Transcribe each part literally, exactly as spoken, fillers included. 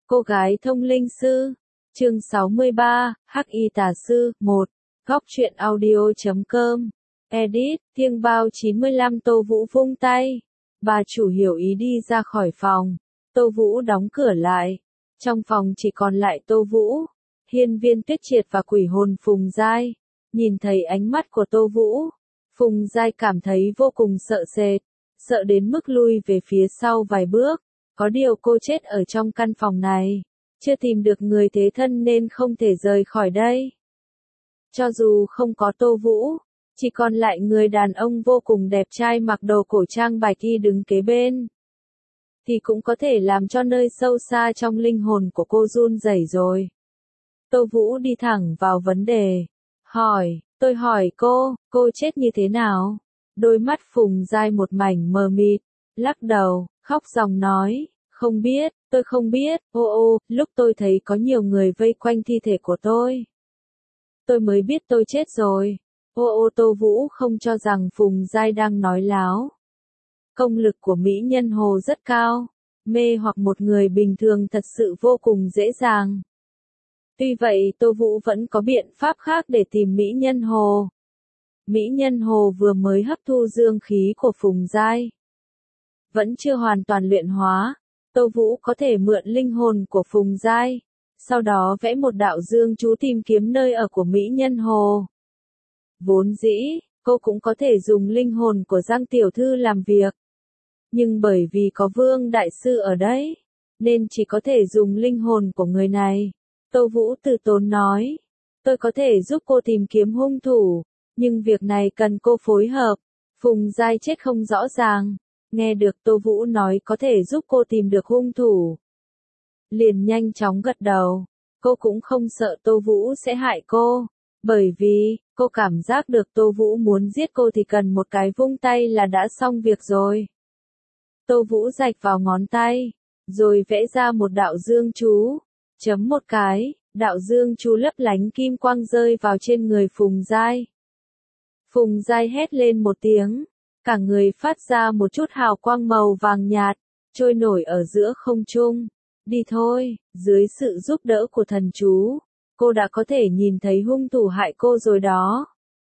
Cô gái thông linh sư. Chương sáu mươi ba, Hắc y tà sư, một. Góc truyện audio chấm com. Edit, Thiêng Bao chín mươi lăm. Tô Vũ vung tay. Bà chủ hiểu ý đi ra khỏi phòng. Tô Vũ đóng cửa lại. Trong phòng chỉ còn lại Tô Vũ, Hiên Viên Tuyết Triệt và quỷ hồn Phùng Giai. Nhìn thấy ánh mắt của Tô Vũ, Phùng Giai cảm thấy vô cùng sợ sệt, sợ đến mức lui về phía sau vài bước. Có điều cô chết ở trong căn phòng này, chưa tìm được người thế thân nên không thể rời khỏi đây. Cho dù không có Tô Vũ, chỉ còn lại người đàn ông vô cùng đẹp trai mặc đồ cổ trang bạch y đứng kế bên, thì cũng có thể làm cho nơi sâu xa trong linh hồn của cô run rẩy rồi. Tô Vũ đi thẳng vào vấn đề. Hỏi, tôi hỏi cô, cô chết như thế nào? Đôi mắt Phùng Giai một mảnh mờ mịt, lắc đầu, khóc ròng nói, không biết, tôi không biết, ô ô, lúc tôi thấy có nhiều người vây quanh thi thể của tôi, tôi mới biết tôi chết rồi. Ô ô. Tô Vũ không cho rằng Phùng Giai đang nói láo. Công lực của mỹ nhân hồ rất cao, mê hoặc một người bình thường thật sự vô cùng dễ dàng. Tuy vậy Tô Vũ vẫn có biện pháp khác để tìm mỹ nhân hồ. Mỹ nhân hồ vừa mới hấp thu dương khí của Phùng Giai, vẫn chưa hoàn toàn luyện hóa. Tô Vũ có thể mượn linh hồn của Phùng Giai, sau đó vẽ một đạo dương chú tìm kiếm nơi ở của mỹ nhân hồ. Vốn dĩ, cô cũng có thể dùng linh hồn của Giang tiểu thư làm việc, nhưng bởi vì có Vương đại sư ở đấy, nên chỉ có thể dùng linh hồn của người này. Tô Vũ từ tốn nói, tôi có thể giúp cô tìm kiếm hung thủ, nhưng việc này cần cô phối hợp. Phùng Giai chết không rõ ràng, nghe được Tô Vũ nói có thể giúp cô tìm được hung thủ, liền nhanh chóng gật đầu. Cô cũng không sợ Tô Vũ sẽ hại cô, bởi vì cô cảm giác được Tô Vũ muốn giết cô thì cần một cái vung tay là đã xong việc rồi. Tô Vũ rạch vào ngón tay, rồi vẽ ra một đạo dương chú, chấm một cái, đạo dương chú lấp lánh kim quang rơi vào trên người Phùng Giai. Phùng Giai hét lên một tiếng, cả người phát ra một chút hào quang màu vàng nhạt, trôi nổi ở giữa không trung. Đi thôi, dưới sự giúp đỡ của thần chú, cô đã có thể nhìn thấy hung thủ hại cô rồi đó.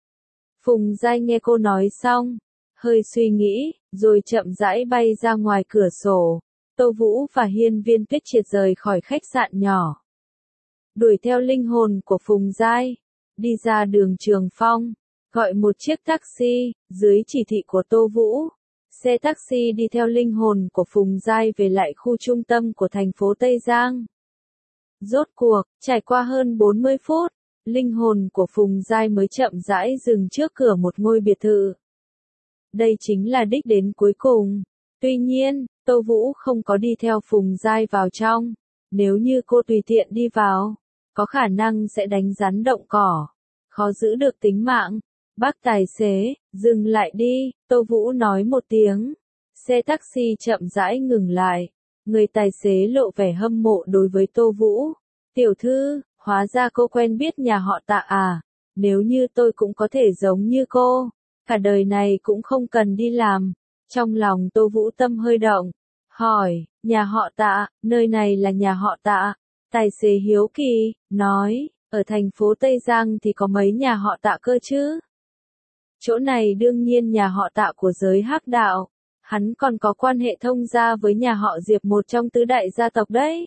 Phùng Giai nghe cô nói xong, hơi suy nghĩ, rồi chậm rãi bay ra ngoài cửa sổ. Tô Vũ và Hiên Viên Tuyết Triệt rời khỏi khách sạn nhỏ, đuổi theo linh hồn của Phùng Giai, đi ra đường Trường Phong, gọi một chiếc taxi. Dưới chỉ thị của Tô Vũ, xe taxi đi theo linh hồn của Phùng Giai về lại khu trung tâm của thành phố Tây Giang. Rốt cuộc, trải qua hơn bốn mươi phút, linh hồn của Phùng Giai mới chậm rãi dừng trước cửa một ngôi biệt thự. Đây chính là đích đến cuối cùng. Tuy nhiên, Tô Vũ không có đi theo Phùng Giai vào trong. Nếu như cô tùy tiện đi vào, có khả năng sẽ đánh rắn động cỏ, khó giữ được tính mạng. Bác tài xế, dừng lại đi, Tô Vũ nói một tiếng. Xe taxi chậm rãi ngừng lại. Người tài xế lộ vẻ hâm mộ đối với Tô Vũ. Tiểu thư, hóa ra cô quen biết nhà họ Tạ à? Nếu như tôi cũng có thể giống như cô, cả đời này cũng không cần đi làm. Trong lòng Tô Vũ tâm hơi động, hỏi, nhà họ Tạ, nơi này là nhà họ Tạ? Tài xế hiếu kỳ, nói, ở thành phố Tây Giang thì có mấy nhà họ Tạ cơ chứ? Chỗ này đương nhiên nhà họ Tạ của giới Hắc đạo, hắn còn có quan hệ thông gia với nhà họ Diệp, một trong tứ đại gia tộc đấy.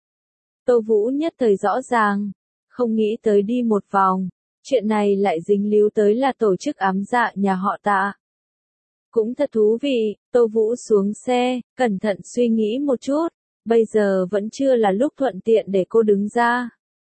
Tô Vũ nhất thời rõ ràng, không nghĩ tới đi một vòng, chuyện này lại dính líu tới là tổ chức ám dạ nhà họ Tạ. Cũng thật thú vị. Tô Vũ xuống xe, cẩn thận suy nghĩ một chút, bây giờ vẫn chưa là lúc thuận tiện để cô đứng ra.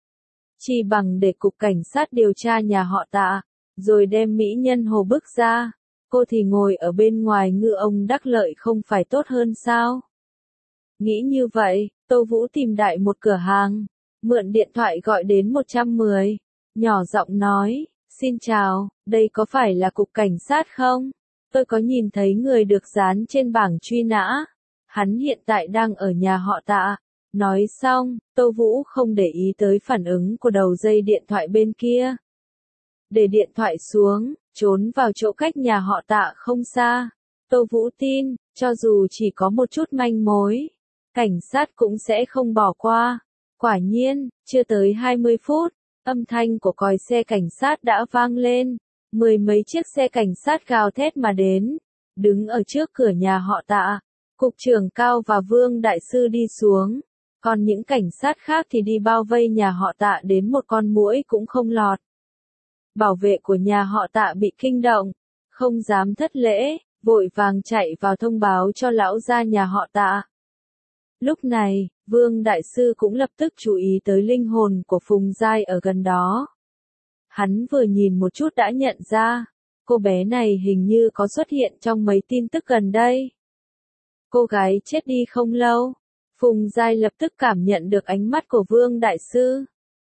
Chỉ bằng để cục cảnh sát điều tra nhà họ Tạ, rồi đem mỹ nhân hồ bức ra, cô thì ngồi ở bên ngoài ngư ông đắc lợi không phải tốt hơn sao? Nghĩ như vậy, Tô Vũ tìm đại một cửa hàng, mượn điện thoại gọi đến một trăm mười, nhỏ giọng nói, xin chào, đây có phải là cục cảnh sát không? Tôi có nhìn thấy người được dán trên bảng truy nã, hắn hiện tại đang ở nhà họ Tạ. Nói xong, Tô Vũ không để ý tới phản ứng của đầu dây điện thoại bên kia. Để điện thoại xuống, trốn vào chỗ cách nhà họ Tạ không xa. Tô Vũ tin, cho dù chỉ có một chút manh mối, cảnh sát cũng sẽ không bỏ qua. Quả nhiên, chưa tới hai mươi phút, âm thanh của còi xe cảnh sát đã vang lên, mười mấy chiếc xe cảnh sát gào thét mà đến, đứng ở trước cửa nhà họ Tạ. Cục trưởng Cao và Vương Đại Sư đi xuống, còn những cảnh sát khác thì đi bao vây nhà họ Tạ đến một con muỗi cũng không lọt. Bảo vệ của nhà họ Tạ bị kinh động, không dám thất lễ, vội vàng chạy vào thông báo cho lão gia nhà họ Tạ. Lúc này, Vương Đại Sư cũng lập tức chú ý tới linh hồn của Phùng Giai ở gần đó. Hắn vừa nhìn một chút đã nhận ra, cô bé này hình như có xuất hiện trong mấy tin tức gần đây. Cô gái chết đi không lâu, Phùng Giai lập tức cảm nhận được ánh mắt của Vương Đại Sư.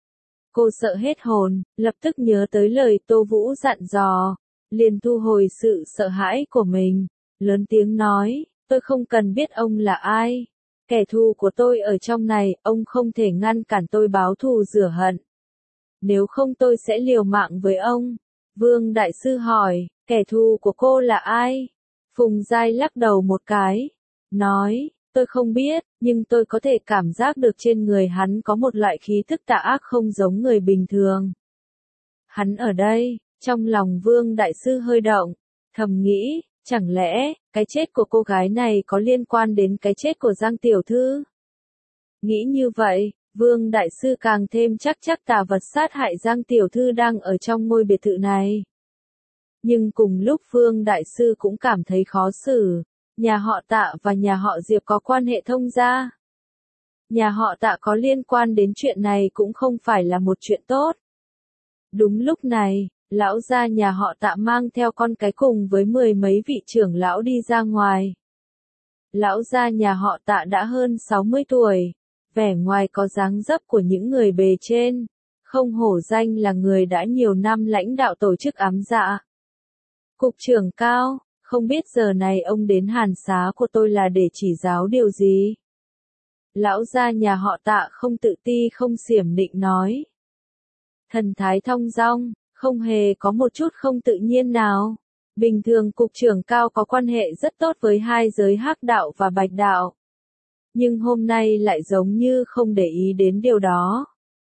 Cô sợ hết hồn, lập tức nhớ tới lời Tô Vũ dặn dò, liền thu hồi sự sợ hãi của mình, lớn tiếng nói, tôi không cần biết ông là ai. Kẻ thù của tôi ở trong này, ông không thể ngăn cản tôi báo thù rửa hận. Nếu không tôi sẽ liều mạng với ông. Vương Đại Sư hỏi, kẻ thù của cô là ai? Phùng Giai lắc đầu một cái, nói, tôi không biết, nhưng tôi có thể cảm giác được trên người hắn có một loại khí thức tà ác không giống người bình thường. Hắn ở đây, trong lòng Vương Đại Sư hơi động, thầm nghĩ, chẳng lẽ, cái chết của cô gái này có liên quan đến cái chết của Giang Tiểu Thư? Nghĩ như vậy, Vương Đại Sư càng thêm chắc chắc tà vật sát hại Giang Tiểu Thư đang ở trong ngôi biệt thự này. Nhưng cùng lúc Vương Đại Sư cũng cảm thấy khó xử, nhà họ Tạ và nhà họ Diệp có quan hệ thông gia. Nhà họ Tạ có liên quan đến chuyện này cũng không phải là một chuyện tốt. Đúng lúc này, lão gia nhà họ Tạ mang theo con cái cùng với mười mấy vị trưởng lão đi ra ngoài. Lão gia nhà họ Tạ đã hơn sáu mươi tuổi, vẻ ngoài có dáng dấp của những người bề trên, không hổ danh là người đã nhiều năm lãnh đạo tổ chức ám dạ. Cục trưởng Cao, không biết giờ này ông đến hàn xá của tôi là để chỉ giáo điều gì? Lão gia nhà họ Tạ không tự ti không xiểm nịnh nói. Thần thái thong dong, không hề có một chút không tự nhiên nào. Bình thường Cục trưởng Cao có quan hệ rất tốt với hai giới hắc đạo và bạch đạo. Nhưng hôm nay lại giống như không để ý đến điều đó.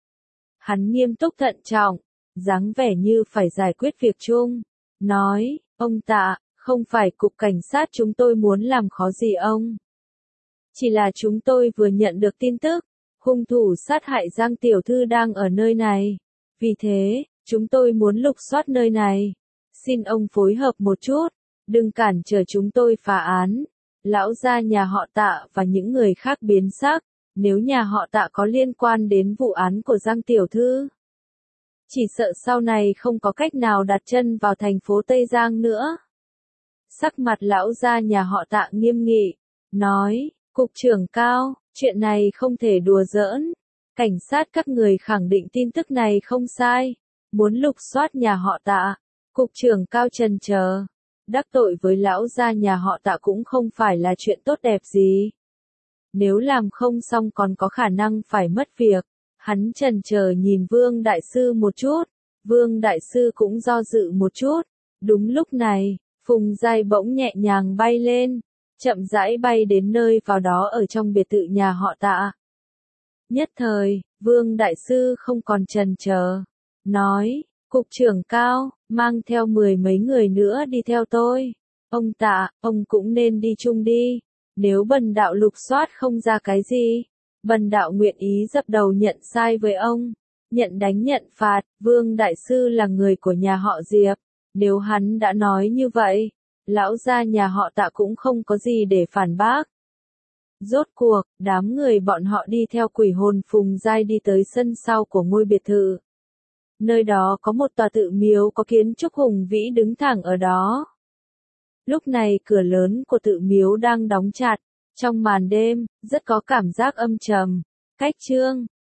Hắn nghiêm túc thận trọng, dáng vẻ như phải giải quyết việc chung. Nói, ông Tạ, không phải cục cảnh sát chúng tôi muốn làm khó gì ông. Chỉ là chúng tôi vừa nhận được tin tức, hung thủ sát hại Giang Tiểu Thư đang ở nơi này. Vì thế, chúng tôi muốn lục soát nơi này. Xin ông phối hợp một chút, đừng cản trở chúng tôi phá án. Lão gia nhà họ Tạ và những người khác biến sắc, nếu nhà họ Tạ có liên quan đến vụ án của Giang Tiểu Thư. Chỉ sợ sau này không có cách nào đặt chân vào thành phố Tây Giang nữa. Sắc mặt lão gia nhà họ Tạ nghiêm nghị, nói, Cục trưởng Cao, chuyện này không thể đùa giỡn. Cảnh sát các người khẳng định tin tức này không sai, muốn lục soát nhà họ Tạ. Cục trưởng Cao trần chờ, đắc tội với lão gia nhà họ Tạ cũng không phải là chuyện tốt đẹp gì. Nếu làm không xong còn có khả năng phải mất việc. Hắn trần chờ nhìn Vương Đại Sư một chút, Vương Đại Sư cũng do dự một chút. Đúng lúc này, Phùng Giai bỗng nhẹ nhàng bay lên, chậm rãi bay đến nơi vào đó ở trong biệt thự nhà họ Tạ. Nhất thời, Vương Đại Sư không còn trần chờ, nói, Cục trưởng Cao, mang theo mười mấy người nữa đi theo tôi. Ông Tạ, ông cũng nên đi chung đi, nếu bần đạo lục soát không ra cái gì. Bần đạo nguyện ý dập đầu nhận sai với ông, nhận đánh nhận phạt. Vương Đại Sư là người của nhà họ Diệp, nếu hắn đã nói như vậy, lão gia nhà họ Tạ cũng không có gì để phản bác. Rốt cuộc, đám người bọn họ đi theo quỷ hồn Phùng Giai đi tới sân sau của ngôi biệt thự. Nơi đó có một tòa tự miếu có kiến trúc hùng vĩ đứng thẳng ở đó. Lúc này cửa lớn của tự miếu đang đóng chặt. Trong màn đêm, rất có cảm giác âm trầm. Cách chương